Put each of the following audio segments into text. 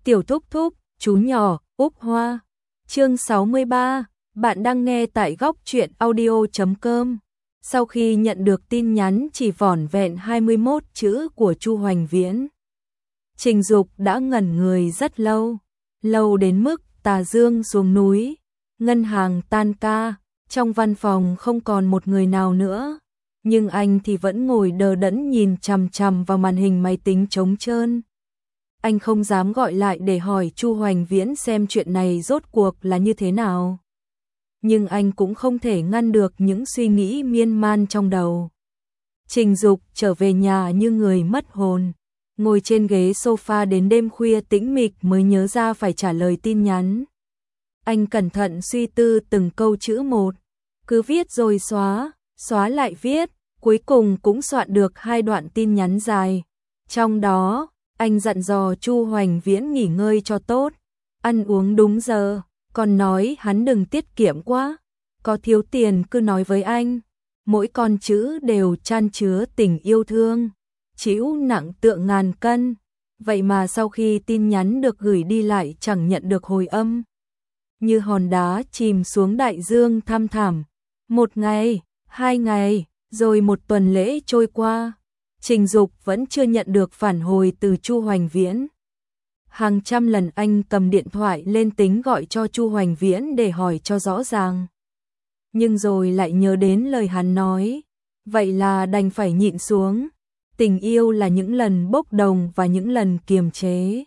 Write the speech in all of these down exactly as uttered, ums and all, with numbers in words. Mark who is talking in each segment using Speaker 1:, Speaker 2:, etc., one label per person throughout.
Speaker 1: Tiểu thúc thúc, chú nhỏ, Úc Hoa. Chương sáu mươi ba, bạn đang nghe tại góc truyện audio chấm com. Sau khi nhận được tin nhắn chỉ vỏn vẹn hai mươi mốt chữ của Chu Hoành Viễn, Trình Dục đã ngẩn người rất lâu, lâu đến mức tà dương xuống núi, ngân hàng tan ca, trong văn phòng không còn một người nào nữa, nhưng anh thì vẫn ngồi đờ đẫn nhìn chằm chằm vào màn hình máy tính trống trơn. Anh không dám gọi lại để hỏi Chu Hoành Viễn xem chuyện này rốt cuộc là như thế nào. Nhưng anh cũng không thể ngăn được những suy nghĩ miên man trong đầu. Trình Dục trở về nhà như người mất hồn, ngồi trên ghế sofa đến đêm khuya tĩnh mịch mới nhớ ra phải trả lời tin nhắn. Anh cẩn thận suy tư từng câu chữ một, cứ viết rồi xóa, xóa lại viết, cuối cùng cũng soạn được hai đoạn tin nhắn dài. Trong đó, anh dặn dò Chu Hoành Viễn nghỉ ngơi cho tốt, ăn uống đúng giờ, còn nói hắn đừng tiết kiệm quá, có thiếu tiền cứ nói với anh. Mỗi con chữ đều chan chứa tình yêu thương, chịu nặng tựa ngàn cân. Vậy mà sau khi tin nhắn được gửi đi lại chẳng nhận được hồi âm. Như hòn đá chìm xuống đại dương thăm thẳm. Một ngày, hai ngày, rồi một tuần lễ trôi qua. Trình Dục vẫn chưa nhận được phản hồi từ Chu Hoành Viễn. Hàng trăm lần anh cầm điện thoại lên tính gọi cho Chu Hoành Viễn để hỏi cho rõ ràng. Nhưng rồi lại nhớ đến lời hắn nói, vậy là đành phải nhịn xuống. Tình yêu là những lần bốc đồng và những lần kiềm chế.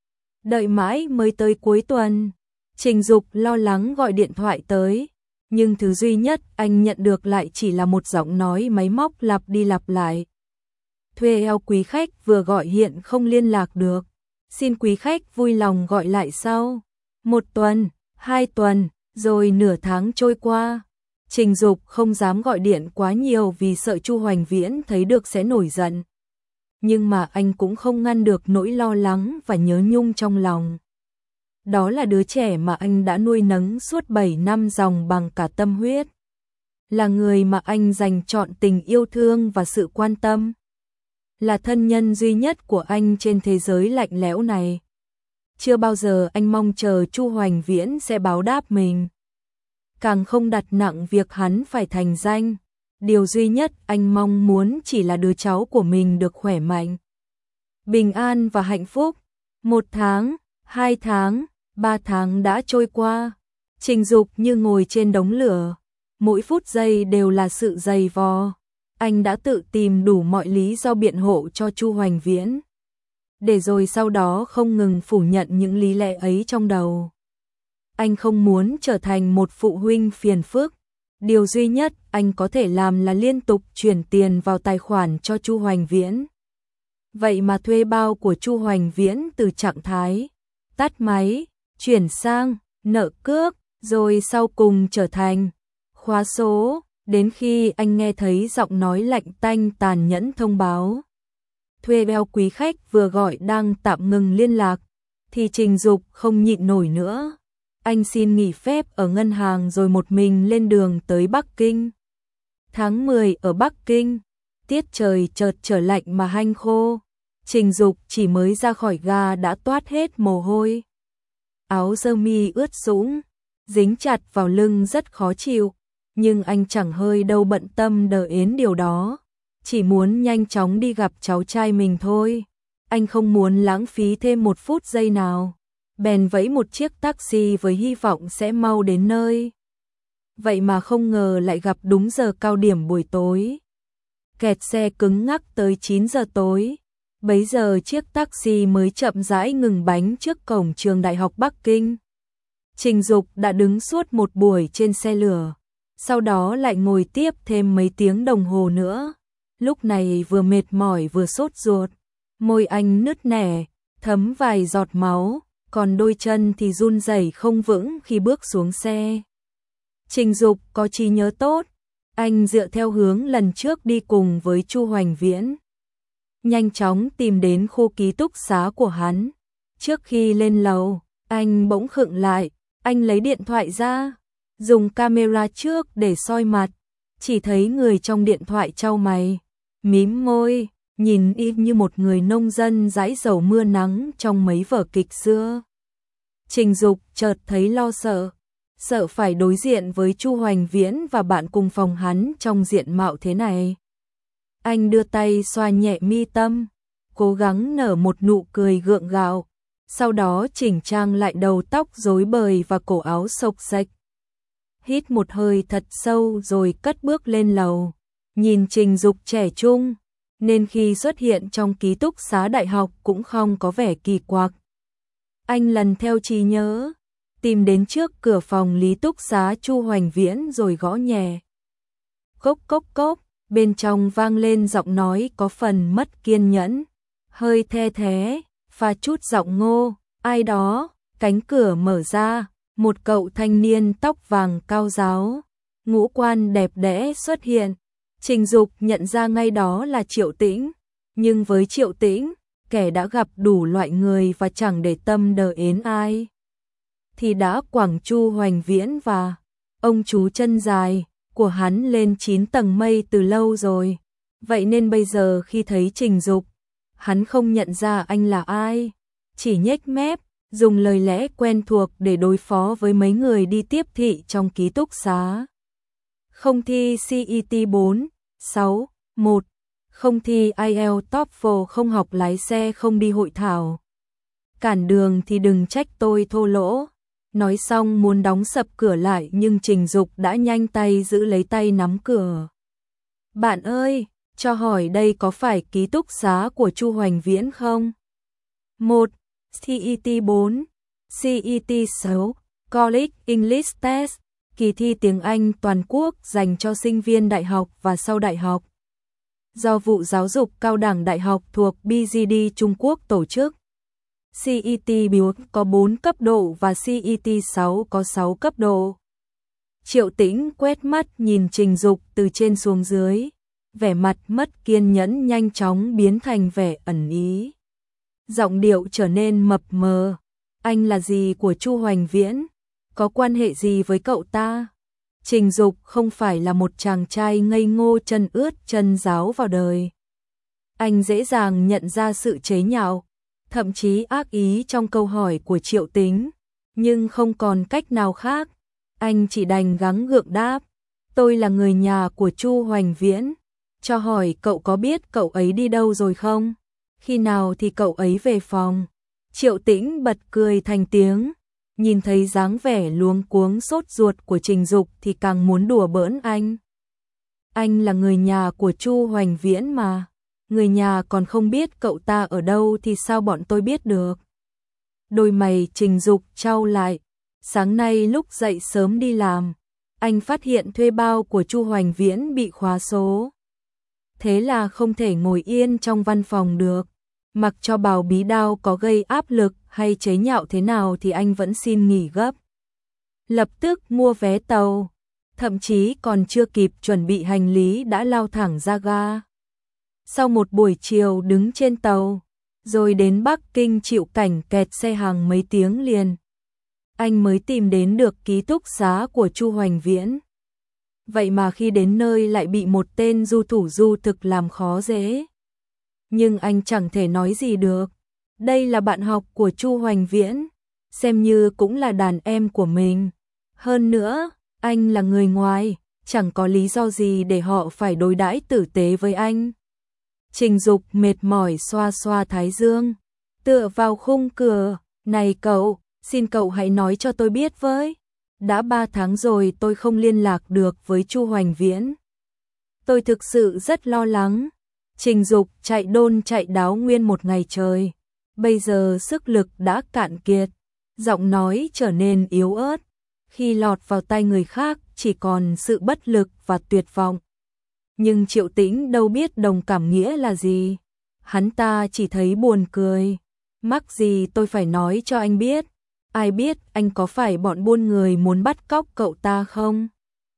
Speaker 1: Đợi mãi mới tới cuối tuần, Trình Dục lo lắng gọi điện thoại tới, nhưng thứ duy nhất anh nhận được lại chỉ là một giọng nói máy móc lặp đi lặp lại. Thuê eo quý khách vừa gọi hiện không liên lạc được, xin quý khách vui lòng gọi lại sau. Một tuần, hai tuần, rồi nửa tháng trôi qua. Trình Dục không dám gọi điện quá nhiều vì sợ Chu Hoành Viễn thấy được sẽ nổi giận. Nhưng mà anh cũng không ngăn được nỗi lo lắng và nhớ nhung trong lòng. Đó là đứa trẻ mà anh đã nuôi nấng suốt bảy năm dòng bằng cả tâm huyết. Là người mà anh dành trọn tình yêu thương và sự quan tâm. Là thân nhân duy nhất của anh trên thế giới lạnh lẽo này. Chưa bao giờ anh mong chờ Chu Hoành Viễn sẽ báo đáp mình. Càng không đặt nặng việc hắn phải thành danh. Điều duy nhất anh mong muốn chỉ là đứa cháu của mình được khỏe mạnh, bình an và hạnh phúc. Một tháng, hai tháng, ba tháng đã trôi qua. Trình Dục như ngồi trên đống lửa. Mỗi phút giây đều là sự dày vò. Anh đã tự tìm đủ mọi lý do biện hộ cho Chu Hoành Viễn, để rồi sau đó không ngừng phủ nhận những lý lẽ ấy trong đầu. Anh không muốn trở thành một phụ huynh phiền phức. Điều duy nhất anh có thể làm là liên tục chuyển tiền vào tài khoản cho Chu Hoành Viễn. Vậy mà thuê bao của Chu Hoành Viễn từ trạng thái tắt máy, chuyển sang nợ cước, rồi sau cùng trở thành khóa số, đến khi anh nghe thấy giọng nói lạnh tanh tàn nhẫn thông báo thuê bao quý khách vừa gọi đang tạm ngừng liên lạc, thì Trình Dục không nhịn nổi nữa. Anh xin nghỉ phép ở ngân hàng rồi một mình lên đường tới Bắc Kinh. Tháng mười ở Bắc Kinh, tiết trời chợt trở lạnh mà hanh khô. Trình Dục chỉ mới ra khỏi ga đã toát hết mồ hôi. Áo sơ mi ướt sũng, dính chặt vào lưng rất khó chịu, nhưng anh chẳng hơi đâu bận tâm đờ ến điều đó. Chỉ muốn nhanh chóng đi gặp cháu trai mình thôi. Anh không muốn lãng phí thêm một phút giây nào. Bèn vẫy một chiếc taxi với hy vọng sẽ mau đến nơi. Vậy mà không ngờ lại gặp đúng giờ cao điểm buổi tối. Kẹt xe cứng ngắc tới chín giờ tối. Bấy giờ chiếc taxi mới chậm rãi ngừng bánh trước cổng trường Đại học Bắc Kinh. Trình Dục đã đứng suốt một buổi trên xe lửa, sau đó lại ngồi tiếp thêm mấy tiếng đồng hồ nữa. Lúc này vừa mệt mỏi vừa sốt ruột, môi anh nứt nẻ, thấm vài giọt máu, còn đôi chân thì run rẩy không vững khi bước xuống xe. Trình Dục có trí nhớ tốt, anh dựa theo hướng lần trước đi cùng với Chu Hoành Viễn, nhanh chóng tìm đến khu ký túc xá của hắn. Trước khi lên lầu, anh bỗng khựng lại, anh lấy điện thoại ra, dùng camera trước để soi mặt, chỉ thấy người trong điện thoại chau mày, mím môi, nhìn y như một người nông dân dãi dầu mưa nắng trong mấy vở kịch xưa. Trình Dục chợt thấy lo sợ, sợ phải đối diện với Chu Hoành Viễn và bạn cùng phòng hắn trong diện mạo thế này. Anh đưa tay xoa nhẹ mi tâm, cố gắng nở một nụ cười gượng gạo, sau đó chỉnh trang lại đầu tóc rối bời và cổ áo xộc xệch. Hít một hơi thật sâu rồi cất bước lên lầu, nhìn Trình Dục trẻ trung, nên khi xuất hiện trong ký túc xá đại học cũng không có vẻ kỳ quặc. Anh lần theo trí nhớ, tìm đến trước cửa phòng lý túc xá Chu Hoành Viễn rồi gõ nhẹ. Cốc cốc cốc, bên trong vang lên giọng nói có phần mất kiên nhẫn, hơi the thé, pha chút giọng ngô, ai đó, cánh cửa mở ra, một cậu thanh niên tóc vàng cao ráo, ngũ quan đẹp đẽ xuất hiện. Trình Dục nhận ra ngay đó là Triệu Tĩnh, nhưng với Triệu Tĩnh, kẻ đã gặp đủ loại người và chẳng để tâm đờ ến ai, thì đã quẳng Chu Hoành Viễn và ông chú chân dài của hắn lên chín tầng mây từ lâu rồi. Vậy nên bây giờ khi thấy Trình Dục, hắn không nhận ra anh là ai, chỉ nhếch mép, dùng lời lẽ quen thuộc để đối phó với mấy người đi tiếp thị trong ký túc xá. Không thi xê e tê bốn, sáu, một, không thi ai eo TOEFL, không học lái xe, không đi hội thảo. Cản đường thì đừng trách tôi thô lỗ. Nói xong muốn đóng sập cửa lại nhưng Trình Dục đã nhanh tay giữ lấy tay nắm cửa. Bạn ơi, cho hỏi đây có phải ký túc xá của Chu Hoành Viễn không? một. xê e tê bốn, xê e tê sáu, College English Test, kỳ thi tiếng Anh toàn quốc dành cho sinh viên đại học và sau đại học. Do Vụ Giáo dục Cao đẳng Đại học thuộc bê giê đê Trung Quốc tổ chức. xê e tê bốn có bốn cấp độ và xê e tê sáu có sáu cấp độ. Triệu Tĩnh quét mắt nhìn Trình Dục từ trên xuống dưới, vẻ mặt mất kiên nhẫn nhanh chóng biến thành vẻ ẩn ý. Giọng điệu trở nên mập mờ. Anh là gì của Chu Hoành Viễn? Có quan hệ gì với cậu ta? Trình Dục không phải là một chàng trai ngây ngô chân ướt chân ráo vào đời. Anh dễ dàng nhận ra sự chế nhạo, thậm chí ác ý trong câu hỏi của Triệu Tĩnh, nhưng không còn cách nào khác. Anh chỉ đành gắng gượng đáp, tôi là người nhà của Chu Hoành Viễn. Cho hỏi cậu có biết cậu ấy đi đâu rồi không? Khi nào thì cậu ấy về phòng? Triệu Tĩnh bật cười thành tiếng, nhìn thấy dáng vẻ luống cuống sốt ruột của Trình Dục thì càng muốn đùa bỡn anh. Anh là người nhà của Chu Hoành Viễn mà, người nhà còn không biết cậu ta ở đâu thì sao bọn tôi biết được? Đôi mày Trình Dục chau lại, sáng nay lúc dậy sớm đi làm, anh phát hiện thuê bao của Chu Hoành Viễn bị khóa số. Thế là không thể ngồi yên trong văn phòng được, mặc cho Bào Bí Đao có gây áp lực hay chế nhạo thế nào thì anh vẫn xin nghỉ gấp. Lập tức mua vé tàu, thậm chí còn chưa kịp chuẩn bị hành lý đã lao thẳng ra ga. Sau một buổi chiều đứng trên tàu, rồi đến Bắc Kinh chịu cảnh kẹt xe hàng mấy tiếng liền, anh mới tìm đến được ký túc xá của Chu Hoành Viễn. Vậy mà khi đến nơi lại bị một tên du thủ du thực làm khó dễ. Nhưng anh chẳng thể nói gì được. Đây là bạn học của Chu Hoành Viễn, xem như cũng là đàn em của mình. Hơn nữa, anh là người ngoài, chẳng có lý do gì để họ phải đối đãi tử tế với anh. Trình Dục mệt mỏi xoa xoa thái dương, tựa vào khung cửa, này cậu, xin cậu hãy nói cho tôi biết với. Đã ba tháng rồi tôi không liên lạc được với Chu Hoành Viễn. Tôi thực sự rất lo lắng. Trình Dục chạy đôn chạy đáo nguyên một ngày trời. Bây giờ sức lực đã cạn kiệt, giọng nói trở nên yếu ớt. Khi lọt vào tay người khác chỉ còn sự bất lực và tuyệt vọng. Nhưng Triệu Tĩnh đâu biết đồng cảm nghĩa là gì. Hắn ta chỉ thấy buồn cười. Mắc gì tôi phải nói cho anh biết. Ai biết anh có phải bọn buôn người muốn bắt cóc cậu ta không?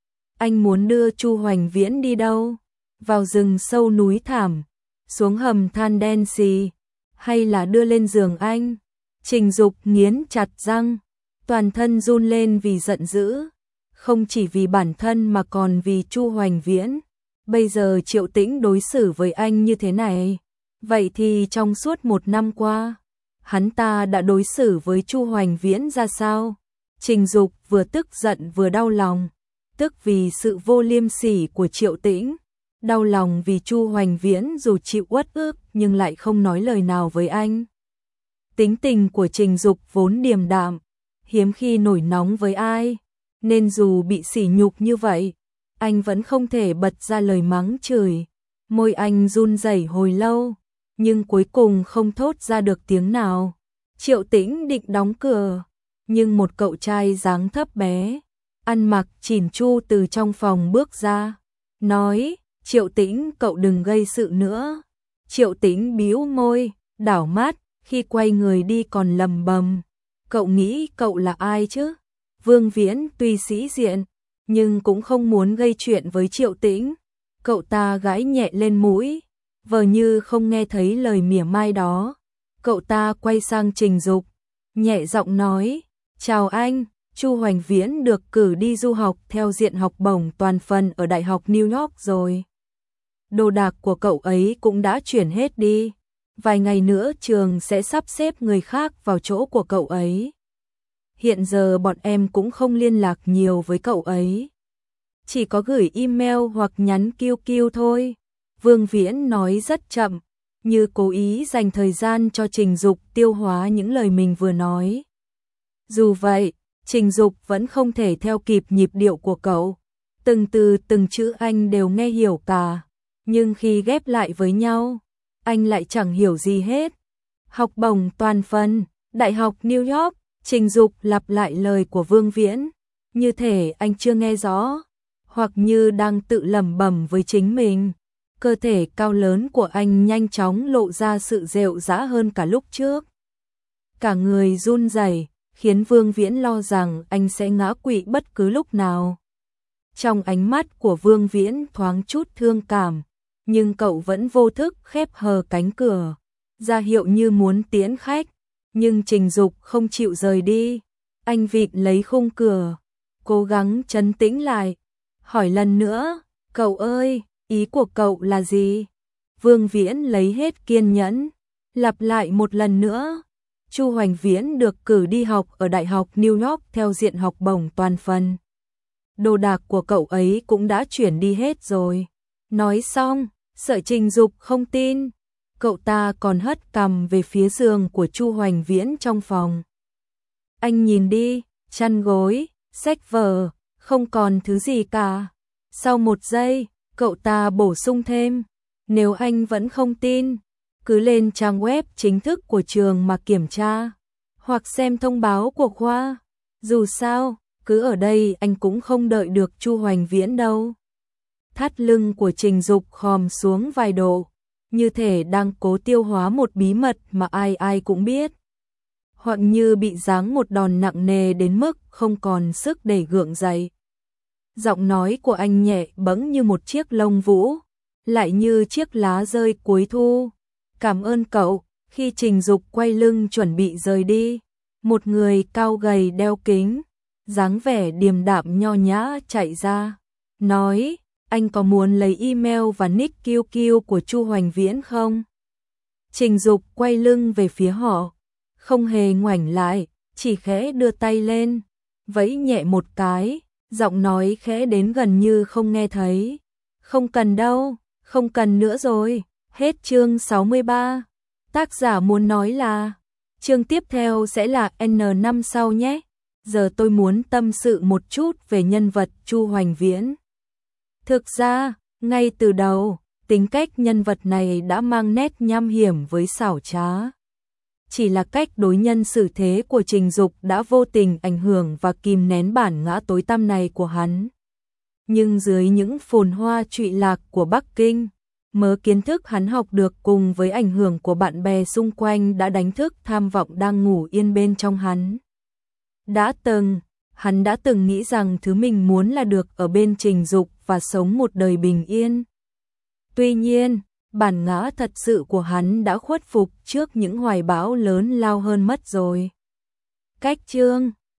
Speaker 1: Anh muốn đưa Chu Hoành Viễn đi đâu? Vào rừng sâu núi thảm, xuống hầm than đen xì, hay là đưa lên giường anh? Trình Dục nghiến chặt răng, toàn thân run lên vì giận dữ, không chỉ vì bản thân mà còn vì Chu Hoành Viễn. Bây giờ Triệu Tĩnh đối xử với anh như thế này, Vậy thì trong suốt một năm qua, hắn ta đã đối xử với Chu Hoành Viễn ra sao? Trình Dục vừa tức giận vừa đau lòng, tức vì sự vô liêm sỉ của Triệu Tĩnh, đau lòng vì Chu Hoành Viễn dù chịu uất ức nhưng lại không nói lời nào với anh. Tính tình của Trình Dục vốn điềm đạm, hiếm khi nổi nóng với ai, nên dù bị sỉ nhục như vậy, anh vẫn không thể bật ra lời mắng chửi. Môi anh run rẩy hồi lâu, nhưng cuối cùng không thốt ra được tiếng nào. Triệu Tĩnh định đóng cửa, nhưng một cậu trai dáng thấp bé, ăn mặc chỉn chu từ trong phòng bước ra, nói: "Triệu Tĩnh, cậu đừng gây sự nữa." Triệu Tĩnh bĩu môi, đảo mắt, khi quay người đi còn lầm bầm: "Cậu nghĩ cậu là ai chứ?" Vương Viễn tuy sĩ diện, nhưng cũng không muốn gây chuyện với Triệu Tĩnh. Cậu ta gãi nhẹ lên mũi, vờ như không nghe thấy lời mỉa mai đó. Cậu ta quay sang Trình Dục, nhẹ giọng nói: "Chào anh, Chu Hoành Viễn được cử đi du học theo diện học bổng toàn phần ở Đại học New York rồi. Đồ đạc của cậu ấy cũng đã chuyển hết đi. Vài ngày nữa trường sẽ sắp xếp người khác vào chỗ của cậu ấy. Hiện giờ bọn em cũng không liên lạc nhiều với cậu ấy, chỉ có gửi email hoặc nhắn Q Q thôi." Vương Viễn nói rất chậm, như cố ý dành thời gian cho Trình Dục tiêu hóa những lời mình vừa nói. Dù vậy, Trình Dục vẫn không thể theo kịp nhịp điệu của cậu. Từng từ từng chữ anh đều nghe hiểu cả, nhưng khi ghép lại với nhau, anh lại chẳng hiểu gì hết. Học bổng toàn phần, Đại học New York. Trình Dục lặp lại lời của Vương Viễn, như thể anh chưa nghe rõ, hoặc như đang tự lẩm bẩm với chính mình. Cơ thể cao lớn của anh nhanh chóng lộ ra sự rệu rã hơn cả lúc trước. Cả người run rẩy, khiến Vương Viễn lo rằng anh sẽ ngã quỵ bất cứ lúc nào. Trong ánh mắt của Vương Viễn thoáng chút thương cảm, nhưng cậu vẫn vô thức khép hờ cánh cửa, ra hiệu như muốn tiễn khách. Nhưng Trình Dục không chịu rời đi, anh vịn lấy khung cửa, cố gắng trấn tĩnh lại, hỏi lần nữa: "Cậu ơi, ý của cậu là gì?" Vương Viễn lấy hết kiên nhẫn, lặp lại một lần nữa: "Chu Hoành Viễn được cử đi học ở Đại học New York theo diện học bổng toàn phần. Đồ đạc của cậu ấy cũng đã chuyển đi hết rồi." Nói xong, sợ Trình Dục không tin, cậu ta còn hất cằm về phía giường của Chu Hoành Viễn trong phòng. Anh nhìn đi, chăn gối, sách vở, không còn thứ gì cả. Sau một giây, cậu ta bổ sung thêm: "Nếu anh vẫn không tin, cứ lên trang web chính thức của trường mà kiểm tra, hoặc xem thông báo của khoa. Dù sao, cứ ở đây anh cũng không đợi được Chu Hoành Viễn đâu." Thắt lưng của Trình Dục khom xuống vài độ, như thể đang cố tiêu hóa một bí mật mà ai ai cũng biết, hoặc như bị giáng một đòn nặng nề đến mức không còn sức để gượng dậy. Giọng nói của anh nhẹ bẫng như một chiếc lông vũ, lại như chiếc lá rơi cuối thu. "Cảm ơn cậu." Khi Trình Dục quay lưng chuẩn bị rời đi, một người cao gầy đeo kính, dáng vẻ điềm đạm nho nhã chạy ra, nói: "Anh có muốn lấy email và nick Q Q của Chu Hoành Viễn không?" Trình Dục quay lưng về phía họ, không hề ngoảnh lại, chỉ khẽ đưa tay lên, vẫy nhẹ một cái, giọng nói khẽ đến gần như không nghe thấy: "Không cần đâu, không cần nữa rồi." Hết chương sáu mươi ba. Tác giả muốn nói là, chương tiếp theo sẽ là N năm sau nhé. Giờ tôi muốn tâm sự một chút về nhân vật Chu Hoành Viễn. Thực ra, ngay từ đầu, tính cách nhân vật này đã mang nét nham hiểm với xảo trá. Chỉ là cách đối nhân xử thế của Trình Dục đã vô tình ảnh hưởng và kìm nén bản ngã tối tăm này của hắn. Nhưng dưới những phồn hoa trụy lạc của Bắc Kinh, mớ kiến thức hắn học được cùng với ảnh hưởng của bạn bè xung quanh đã đánh thức tham vọng đang ngủ yên bên trong hắn. Đã từng, hắn đã từng nghĩ rằng thứ mình muốn là được ở bên Trình Dục và sống một đời bình yên. Tuy nhiên, bản ngã thật sự của hắn đã khuất phục trước những hoài bão lớn lao hơn mất rồi. Cách chương